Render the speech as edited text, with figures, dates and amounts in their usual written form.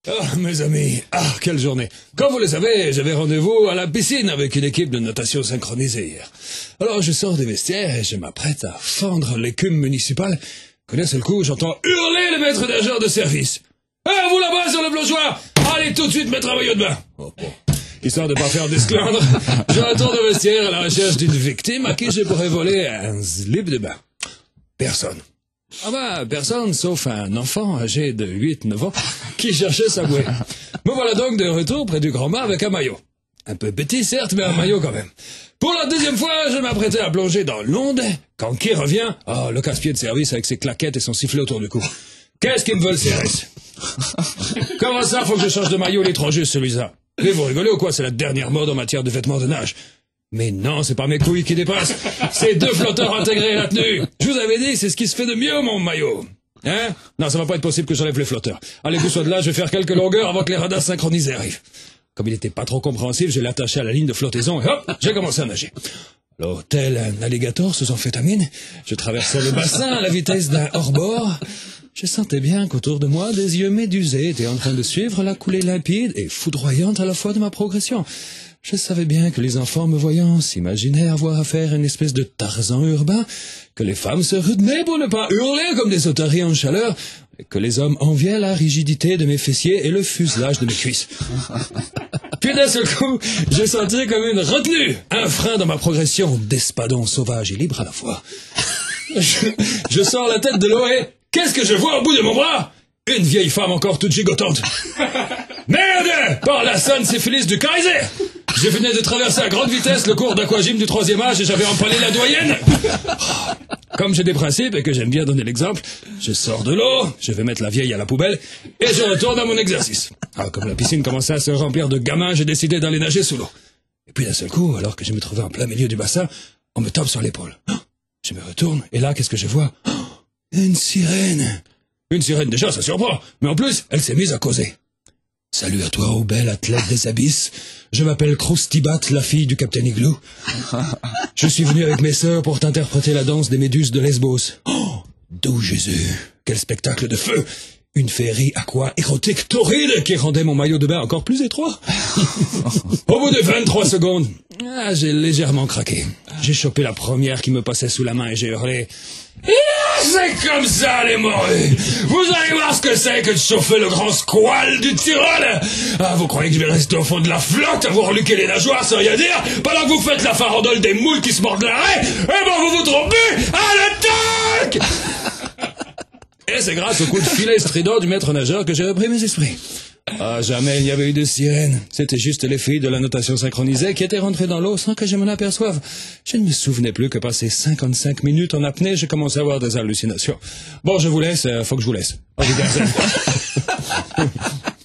Mes amis, quelle journée. Comme vous le savez, j'avais rendez-vous à la piscine avec une équipe de natation synchronisée hier. Alors je sors des vestiaires et je m'apprête à fendre l'écume municipale, que d'un seul coup j'entends hurler le maître nageur de service. « vous là-bas sur le plongeoir, allez tout de suite mettre un maillot de bain !» Histoire de pas faire d'esclandre, je retourne au vestiaire à la recherche d'une victime à qui je pourrais voler un slip de bain. Personne. Personne, sauf un enfant âgé de 8-9 ans qui cherchait sa bouée. Me voilà donc de retour près du grand mât avec un maillot. Un peu petit, certes, mais un maillot quand même. Pour la deuxième fois, je m'apprêtais à plonger dans l'onde, quand qui revient? Le casse-pied de service avec ses claquettes et son sifflet autour du cou. Qu'est-ce qu'il me veut, le CRS? Comment ça, faut que je change de maillot, il est trop juste, celui-là? Mais vous rigolez ou quoi? C'est la dernière mode en matière de vêtements de nage. Mais non, c'est pas mes couilles qui dépassent, c'est 2 flotteurs intégrés à la tenue. Je vous avais dit, c'est ce qui se fait de mieux, mon maillot. Non, ça va pas être possible que j'enlève les flotteurs. Allez, vous soyez de là, je vais faire quelques longueurs avant que les radars synchronisés arrivent. Comme il était pas trop compréhensif, je l'ai attaché à la ligne de flottaison et hop, j'ai commencé à nager. Alors, tel un alligator sous amphétamine, je traversais le bassin à la vitesse d'un hors-bord. Je sentais bien qu'autour de moi, des yeux médusés étaient en train de suivre la coulée limpide et foudroyante à la fois de ma progression. Je savais bien que les enfants me voyant s'imaginaient avoir affaire à une espèce de Tarzan urbain, que les femmes se retenaient pour ne pas hurler comme des otaries en chaleur, et que les hommes enviaient la rigidité de mes fessiers et le fuselage de mes cuisses. Puis d'un seul coup, j'ai senti comme une retenue, un frein dans ma progression d'espadon sauvage et libre à la fois. Je sors la tête de l'eau et qu'est-ce que je vois au bout de mon bras? Une vieille femme encore toute gigotante. Merde! Par la sonne syphilis du Kaiser! Je venais de traverser à grande vitesse le cours d'aquagym du 3e âge et j'avais empalé la doyenne. Comme j'ai des principes et que j'aime bien donner l'exemple, je sors de l'eau, je vais mettre la vieille à la poubelle et je retourne à mon exercice. Comme la piscine commençait à se remplir de gamins, j'ai décidé d'aller nager sous l'eau. Et puis d'un seul coup, alors que je me trouvais en plein milieu du bassin, on me tape sur l'épaule. Je me retourne et là, qu'est-ce que je vois? Une sirène. Une sirène déjà, ça surprend, mais en plus, elle s'est mise à causer. Salut à toi, ô belle athlète des abysses. Je m'appelle Croustibat, la fille du Capitaine Igloo. Je suis venu avec mes sœurs pour t'interpréter la danse des méduses de Lesbos. Doux Jésus, quel spectacle de feu! Une féerie aqua-érotique torride qui rendait mon maillot de bain encore plus étroit. Au bout de 23 secondes, j'ai légèrement craqué. J'ai chopé la première qui me passait sous la main et j'ai hurlé. C'est comme ça, les morues! Vous allez voir ce que c'est que de chauffer le grand squale du Tyrol! Vous croyez que je vais rester au fond de la flotte à vous reluquer les nageoires sans rien dire, pendant que vous faites la farandole des moules qui se mordent l'arrêt? Vous vous trompez! À l'attaque! Et c'est grâce au coup de filet strident du maître nageur que j'ai repris mes esprits. Jamais il n'y avait eu de sirène. C'était juste les filles de la natation synchronisée qui étaient rentrées dans l'eau sans que je m'en aperçoive. Je ne me souvenais plus que passé 55 minutes en apnée, j'ai commencé à avoir des hallucinations. Bon, je vous laisse, faut que je vous laisse. Au revoir.